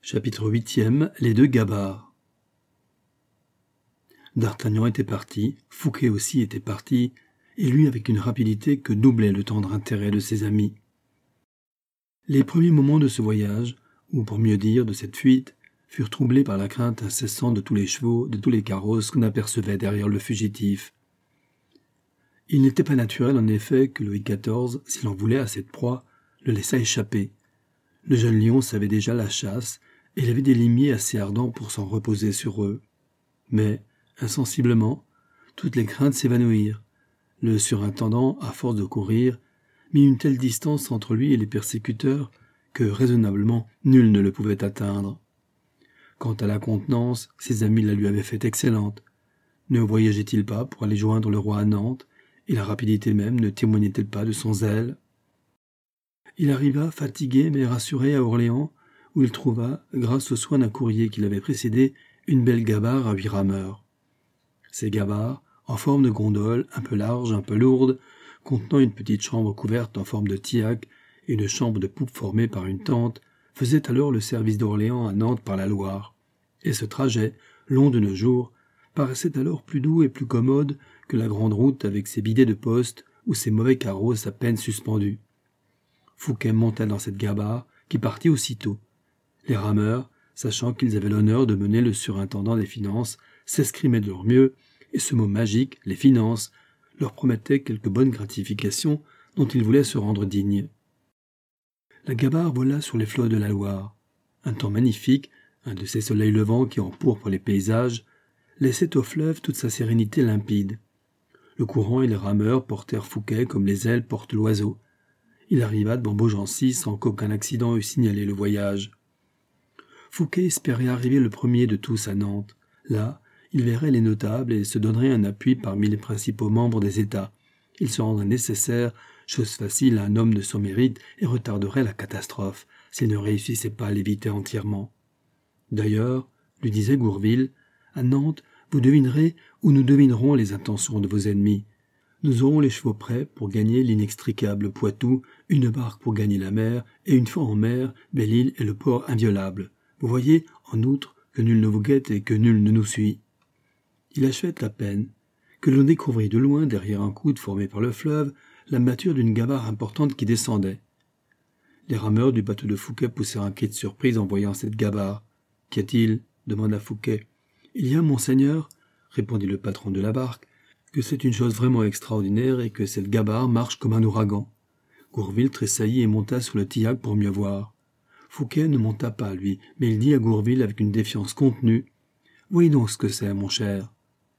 Chapitre 8e. Les deux gabards. D'Artagnan était parti, Fouquet aussi était parti, et lui avec une rapidité que doublait le tendre intérêt de ses amis. Les premiers moments de ce voyage, ou pour mieux dire de cette fuite, furent troublés par la crainte incessante de tous les chevaux, de tous les carrosses qu'on apercevait derrière le fugitif. Il n'était pas naturel en effet que Louis XIV, s'il en voulait à cette proie, le laissât échapper. Le jeune lion savait déjà la chasse, et il avait des limiers assez ardents pour s'en reposer sur eux. Mais, insensiblement, toutes les craintes s'évanouirent. Le surintendant, à force de courir, mit une telle distance entre lui et les persécuteurs que, raisonnablement, nul ne le pouvait atteindre. Quant à la contenance, ses amis la lui avaient faite excellente. Ne voyageait-il pas pour aller joindre le roi à Nantes, et la rapidité même ne témoignait-elle pas de son zèle? Il arriva, fatigué mais rassuré, à Orléans, où il trouva, grâce aux soins d'un courrier qui l'avait précédé, une belle gabarre à 8 rameurs. Ces gabarres, en forme de gondole, un peu large, un peu lourde, contenant une petite chambre couverte en forme de tillac et une chambre de poupe formée par une tente, faisaient alors le service d'Orléans à Nantes par la Loire. Et ce trajet, long de nos jours, paraissait alors plus doux et plus commode que la grande route avec ses bidets de poste ou ses mauvais carrosses à peine suspendus. Fouquet monta dans cette gabarre, qui partit aussitôt. Les rameurs, sachant qu'ils avaient l'honneur de mener le surintendant des finances, s'escrimaient de leur mieux, et ce mot magique, les finances, leur promettait quelque bonne gratification dont ils voulaient se rendre dignes. La gabarre vola sur les flots de la Loire. Un temps magnifique, un de ces soleils levants qui empourprent les paysages, laissait au fleuve toute sa sérénité limpide. Le courant et les rameurs portèrent Fouquet comme les ailes portent l'oiseau. Il arriva devant Beaugency sans qu'aucun accident eût signalé le voyage. Fouquet espérait arriver le premier de tous à Nantes. Là, il verrait les notables et se donnerait un appui parmi les principaux membres des États. Il se rendrait nécessaire, chose facile à un homme de son mérite, et retarderait la catastrophe, s'il ne réussissait pas à l'éviter entièrement. D'ailleurs, lui disait Gourville, à Nantes, vous devinerez ou nous devinerons les intentions de vos ennemis. Nous aurons les chevaux prêts pour gagner l'inextricable Poitou, une barque pour gagner la mer, et une fois en mer, Belle-Île et le port inviolable. Vous voyez, en outre, que nul ne vous guette et que nul ne nous suit. Il achevait à peine que l'on découvrit de loin, derrière un coude formé par le fleuve, la mâture d'une gabarre importante qui descendait. Les rameurs du bateau de Fouquet poussèrent un cri de surprise en voyant cette gabarre. « Qu'y a-t-il » demanda Fouquet. « Il y a, monseigneur, » répondit le patron de la barque, « que c'est une chose vraiment extraordinaire et que cette gabarre marche comme un ouragan. » Gourville tressaillit et monta sur le tillac pour mieux voir. Fouquet ne monta pas, lui, mais il dit à Gourville avec une défiance contenue « Voyez donc ce que c'est, mon cher. »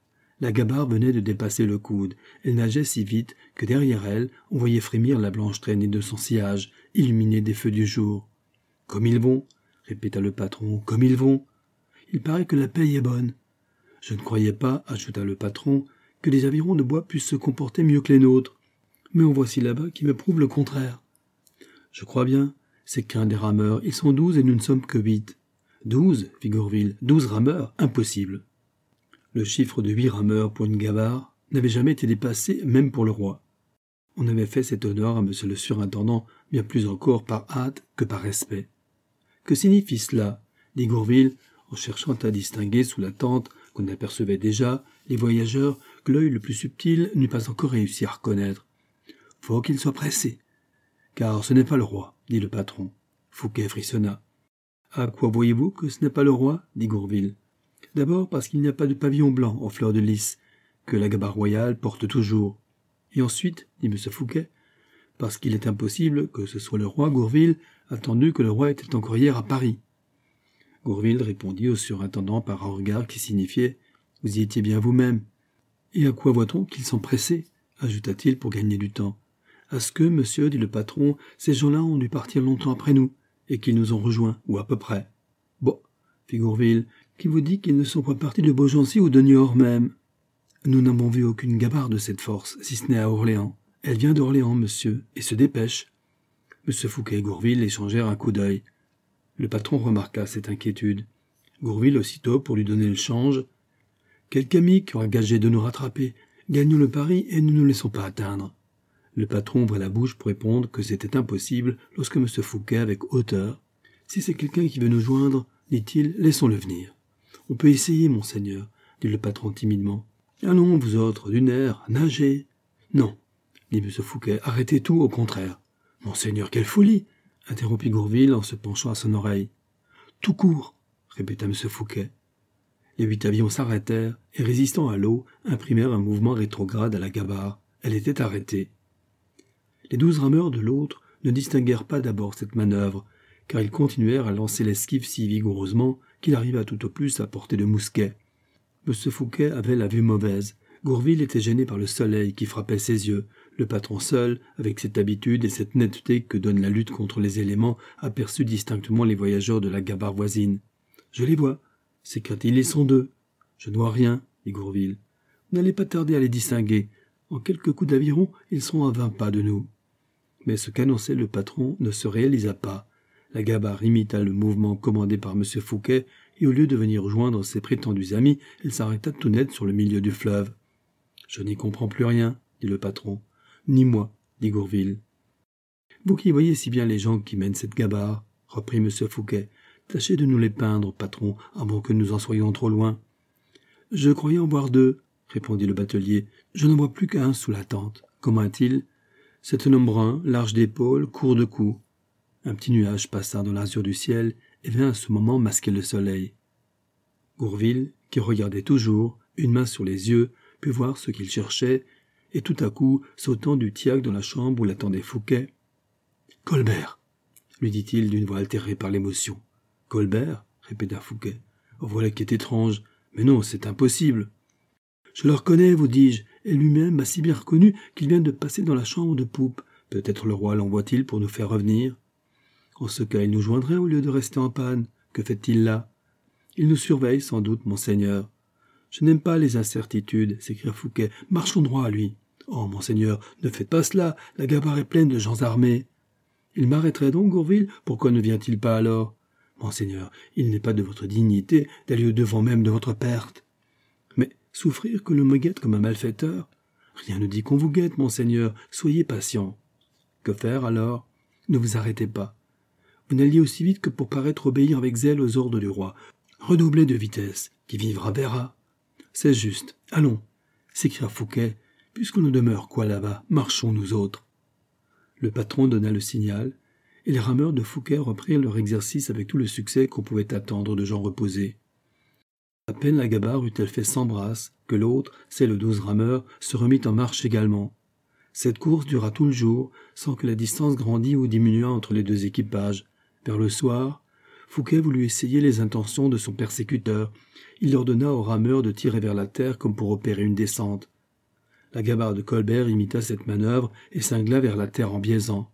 La gabarre venait de dépasser le coude. Elle nageait si vite que derrière elle, on voyait frémir la blanche traînée de son sillage, illuminée des feux du jour. « Comme ils vont !» répéta le patron. « Comme ils vont ! Il paraît que la paye est bonne. » « Je ne croyais pas, ajouta le patron, que les avirons de bois puissent se comporter mieux que les nôtres. Mais en voici là-bas qui me prouve le contraire. »« Je crois bien, c'est qu'un des rameurs. Ils sont 12 et nous ne sommes que 8. »« 12 » fit Gourville. « 12 rameurs, impossible. » Le chiffre de 8 rameurs pour une gabarre n'avait jamais été dépassé, même pour le roi. On avait fait cet honneur à monsieur le surintendant bien plus encore par hâte que par respect. « Que signifie cela » dit Gourville, en cherchant à distinguer sous la tente qu'on apercevait déjà les voyageurs que l'œil le plus subtil n'eût pas encore réussi à reconnaître. « Faut qu'il soit pressé. »« Car ce n'est pas le roi, » dit le patron. Fouquet frissonna. « À quoi voyez-vous que ce n'est pas le roi ?» dit Gourville. « D'abord parce qu'il n'y a pas de pavillon blanc en fleurs de lys, que la gabarre royale porte toujours. Et ensuite, dit M. Fouquet, parce qu'il est impossible que ce soit le roi Gourville, attendu que le roi était encore hier à Paris. » Gourville répondit au surintendant par un regard qui signifiait « Vous y étiez bien vous-même. » « Et à quoi voit-on qu'ils sont pressés ?» ajouta-t-il pour gagner du temps. « À ce que, monsieur, dit le patron, ces gens-là ont dû partir longtemps après nous, et qu'ils nous ont rejoints, ou à peu près. »« Bon, fit Gourville, qui vous dit qu'ils ne sont pas partis de Beaugency ou de Niort même ? » ?»« Nous n'avons vu aucune gabarre de cette force, si ce n'est à Orléans. Elle vient d'Orléans, monsieur, et se dépêche. » M. Fouquet et Gourville échangèrent un coup d'œil. Le patron remarqua cette inquiétude. Gourville aussitôt, pour lui donner le change, « Quelque ami qui aura gagé de nous rattraper. Gagnons le pari et ne nous laissons pas atteindre. » Le patron ouvrait la bouche pour répondre que c'était impossible lorsque M. Fouquet, avec hauteur, Si c'est quelqu'un qui veut nous joindre, dit-il, laissons-le venir. On peut essayer, monseigneur, dit le patron timidement. Allons, vous autres, d'une aire, nagez. Non, dit M. Fouquet, arrêtez tout, au contraire. Monseigneur, quelle folie, interrompit Gourville en se penchant à son oreille. Tout court, répéta M. Fouquet. Les 8 avions s'arrêtèrent et, résistant à l'eau, imprimèrent un mouvement rétrograde à la gabarre. Elle était arrêtée. Les 12 rameurs de l'autre ne distinguèrent pas d'abord cette manœuvre, car ils continuèrent à lancer l'esquive si vigoureusement qu'il arriva tout au plus à portée de mousquet. M. Fouquet avait la vue mauvaise. Gourville était gêné par le soleil qui frappait ses yeux. Le patron seul, avec cette habitude et cette netteté que donne la lutte contre les éléments, aperçut distinctement les voyageurs de la gabarre voisine. « Je les vois !» s'écria-t-il. « Ils sont 2. »« Je ne vois rien, » dit Gourville. « Vous n'allez pas tarder à les distinguer. En quelques coups d'aviron, ils sont à 20 pas de nous. » Mais ce qu'annonçait le patron ne se réalisa pas. La gabarre imita le mouvement commandé par M. Fouquet, et au lieu de venir joindre ses prétendus amis, elle s'arrêta tout net sur le milieu du fleuve. « Je n'y comprends plus rien, » dit le patron. « Ni moi, » dit Gourville. « Vous qui voyez si bien les gens qui mènent cette gabarre, » reprit M. Fouquet, « tâchez de nous les peindre, patron, avant que nous en soyons trop loin. »« Je croyais en voir 2, » répondit le batelier. « Je n'en vois plus qu'un sous la tente. Comment est-il ? C'est un homme brun, large d'épaules, court de cou. » Un petit nuage passa dans l'azur du ciel et vint à ce moment masquer le soleil. Gourville, qui regardait toujours, une main sur les yeux, put voir ce qu'il cherchait, et tout à coup, sautant du tillac dans la chambre où l'attendait Fouquet. « Colbert !» lui dit-il d'une voix altérée par l'émotion. « Colbert ?» répéta Fouquet. « Oh, voilà qui est étrange. Mais non, c'est impossible. »« Je le reconnais, vous dis-je, et lui-même m'a si bien reconnu qu'il vient de passer dans la chambre de poupe. Peut-être le roi l'envoie-t-il pour nous faire revenir. En ce cas, il nous joindrait au lieu de rester en panne. Que fait-il là? Il nous surveille, sans doute, monseigneur. Je n'aime pas les incertitudes, s'écria Fouquet. Marchons droit à lui. Oh, monseigneur, ne faites pas cela, la gabarre est pleine de gens armés. Il m'arrêterait donc, Gourville? Pourquoi ne vient-il pas alors? Monseigneur, il n'est pas de votre dignité d'aller au-devant même de votre perte. Mais souffrir que l'on me guette comme un malfaiteur? Rien ne dit qu'on vous guette, monseigneur, soyez patient. Que faire alors? Ne vous arrêtez pas. Vous n'alliez aussi vite que pour paraître obéir avec zèle aux ordres du roi. Redoublez de vitesse, qui vivra verra. C'est juste. Allons, s'écria Fouquet, puisque l'on demeure quoi là-bas, marchons nous autres. Le patron donna le signal, et les rameurs de Fouquet reprirent leur exercice avec tout le succès qu'on pouvait attendre de gens reposés. À peine la gabarre eut-elle fait 100 brasses, que l'autre, celle aux 12 rameurs, se remit en marche également. Cette course dura tout le jour, sans que la distance grandît ou diminuât entre les deux équipages. Vers le soir, Fouquet voulut essayer les intentions de son persécuteur. Il ordonna aux rameurs de tirer vers la terre comme pour opérer une descente. La gabarre de Colbert imita cette manœuvre et cingla vers la terre en biaisant.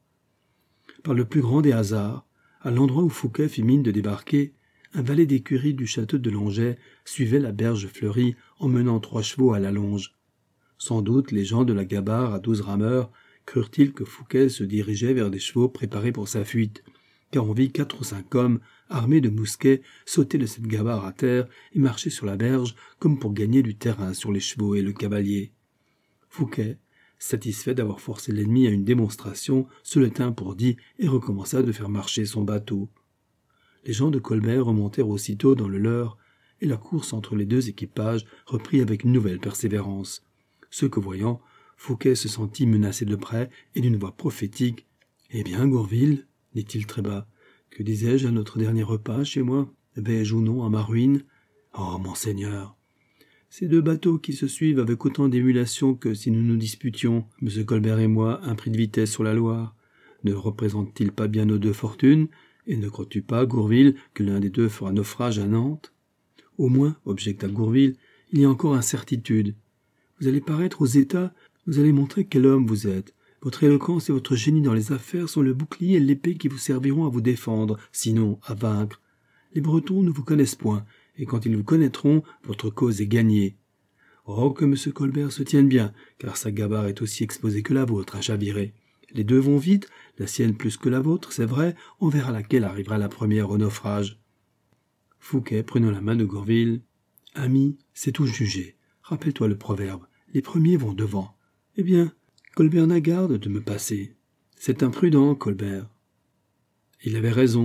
Par le plus grand des hasards, à l'endroit où Fouquet fit mine de débarquer, un valet d'écurie du château de Langeais suivait la berge fleurie en menant 3 chevaux à la longe. Sans doute les gens de la gabarre à 12 rameurs crurent-ils que Fouquet se dirigeait vers des chevaux préparés pour sa fuite, car on vit 4 ou 5 hommes, armés de mousquets, sauter de cette gabarre à terre et marcher sur la berge comme pour gagner du terrain sur les chevaux et le cavalier. Fouquet, satisfait d'avoir forcé l'ennemi à une démonstration, se le tint pour dit et recommença de faire marcher son bateau. Les gens de Colbert remontèrent aussitôt dans le leur, et la course entre les deux équipages reprit avec une nouvelle persévérance. Ce que voyant, Fouquet se sentit menacé de près et d'une voix prophétique. « Eh bien, Gourville, dit-il très bas, que disais-je à notre dernier repas chez moi? Vais-je ou non à ma ruine? Oh, monseigneur! Ces 2 bateaux qui se suivent avec autant d'émulation que si nous nous disputions, M. Colbert et moi, un prix de vitesse sur la Loire, ne représentent-ils pas bien nos 2 fortunes? Et ne crois-tu pas, Gourville, que l'un des 2 fera naufrage à Nantes? Au moins, objecta Gourville, il y a encore incertitude. Vous allez paraître aux États, vous allez montrer quel homme vous êtes. Votre éloquence et votre génie dans les affaires sont le bouclier et l'épée qui vous serviront à vous défendre, sinon à vaincre. Les Bretons ne vous connaissent point, et quand ils vous connaîtront, votre cause est gagnée. Oh, que M. Colbert se tienne bien, car sa gabarre est aussi exposée que la vôtre à chavirer. Les 2 vont vite, la sienne plus que la vôtre, c'est vrai, on verra laquelle arrivera la première au naufrage. Fouquet, prenant la main de Gourville, « Ami, c'est tout jugé. Rappelle-toi le proverbe, les premiers vont devant. Eh bien, Colbert n'a garde de me passer. C'est imprudent, Colbert. » Il avait raison.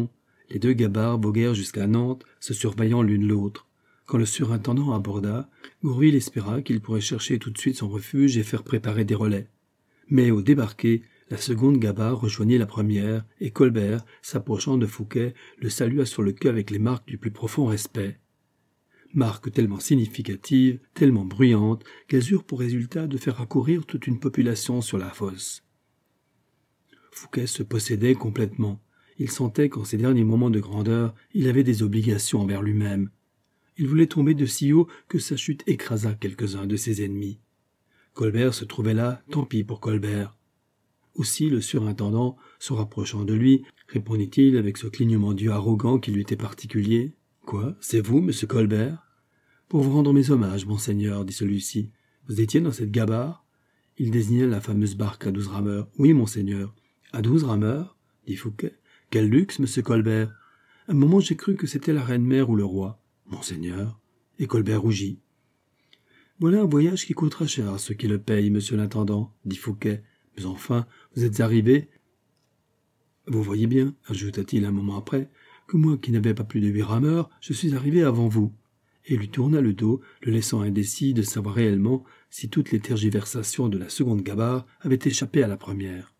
Les deux gabarres voguèrent jusqu'à Nantes, se surveillant l'une l'autre. Quand le surintendant aborda, Gourville espéra qu'il pourrait chercher tout de suite son refuge et faire préparer des relais. Mais au débarquer, la seconde gabarre rejoignit la première, et Colbert, s'approchant de Fouquet, le salua sur le queue avec les marques du plus profond respect. Marques tellement significatives, tellement bruyantes, qu'elles eurent pour résultat de faire accourir toute une population sur la fosse. Fouquet se possédait complètement. Il sentait qu'en ces derniers moments de grandeur, il avait des obligations envers lui-même. Il voulait tomber de si haut que sa chute écrasa quelques-uns de ses ennemis. Colbert se trouvait là, tant pis pour Colbert. Aussi le surintendant, se rapprochant de lui, répondit-il avec ce clignement d'yeux arrogant qui lui était particulier. « Quoi, c'est vous, monsieur Colbert ?»« Pour vous rendre mes hommages, monseigneur, dit celui-ci. Vous étiez dans cette gabarre ?» Il désigna la fameuse barque à 12 rameurs. « Oui, monseigneur. »« À 12 rameurs ?» dit Fouquet. « Quel luxe, monsieur Colbert !» Un moment j'ai cru que c'était la reine-mère ou le roi. « Monseigneur ?» Et Colbert rougit. « Voilà un voyage qui coûtera cher à ceux qui le payent, monsieur l'intendant, dit Fouquet. Mais enfin, vous êtes arrivé. Vous voyez bien, ajouta-t-il un moment après, que moi qui n'avais pas plus de 8 rameurs, je suis arrivé avant vous. Et lui tourna le dos, le laissant indécis de savoir réellement si toutes les tergiversations de la seconde gabarre avaient échappé à la première.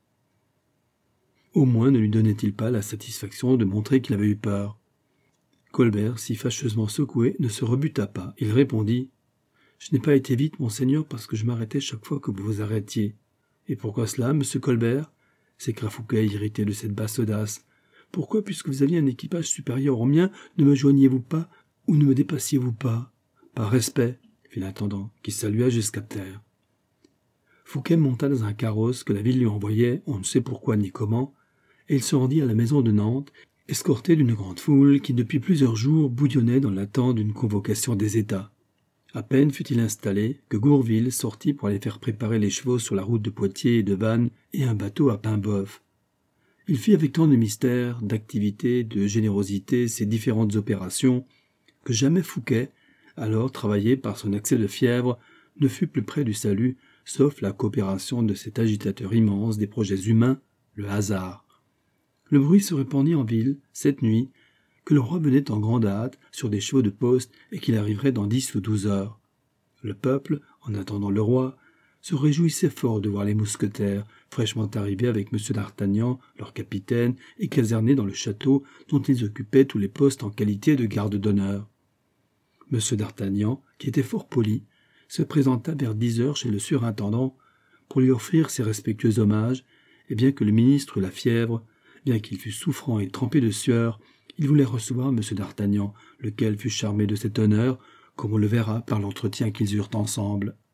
Au moins ne lui donnait-il pas la satisfaction de montrer qu'il avait eu peur. Colbert, si fâcheusement secoué, ne se rebuta pas. Il répondit « Je n'ai pas été vite, monseigneur, parce que je m'arrêtais chaque fois que vous vous arrêtiez. » « Et pourquoi cela, monsieur Colbert ?» s'écria Fouquet, irrité de cette basse audace. « Pourquoi, puisque vous aviez un équipage supérieur au mien, ne me joigniez-vous pas ou ne me dépassiez-vous pas ?»« Par respect, » fit l'intendant, qui salua jusqu'à terre. Fouquet monta dans un carrosse que la ville lui envoyait, on ne sait pourquoi ni comment, et il se rendit à la maison de Nantes, escorté d'une grande foule qui depuis plusieurs jours bouillonnait dans l'attente d'une convocation des États. À peine fut-il installé que Gourville sortit pour aller faire préparer les chevaux sur la route de Poitiers et de Vannes et un bateau à Paimboeuf. Il fit avec tant de mystère, d'activité, de générosité ces différentes opérations que jamais Fouquet, alors travaillé par son accès de fièvre, ne fut plus près du salut, sauf la coopération de cet agitateur immense des projets humains, le hasard. Le bruit se répandit en ville, cette nuit, que le roi venait en grande hâte sur des chevaux de poste et qu'il arriverait dans 10 ou 12 heures. Le peuple, en attendant le roi, se réjouissait fort de voir les mousquetaires, fraîchement arrivés avec M. d'Artagnan, leur capitaine, et casernés dans le château dont ils occupaient tous les postes en qualité de garde d'honneur. M. d'Artagnan, qui était fort poli, se présenta vers 10 heures chez le surintendant pour lui offrir ses respectueux hommages, et bien que le ministre eût la fièvre, bien qu'il fût souffrant et trempé de sueur, il voulait recevoir M. d'Artagnan, lequel fut charmé de cet honneur, comme on le verra par l'entretien qu'ils eurent ensemble.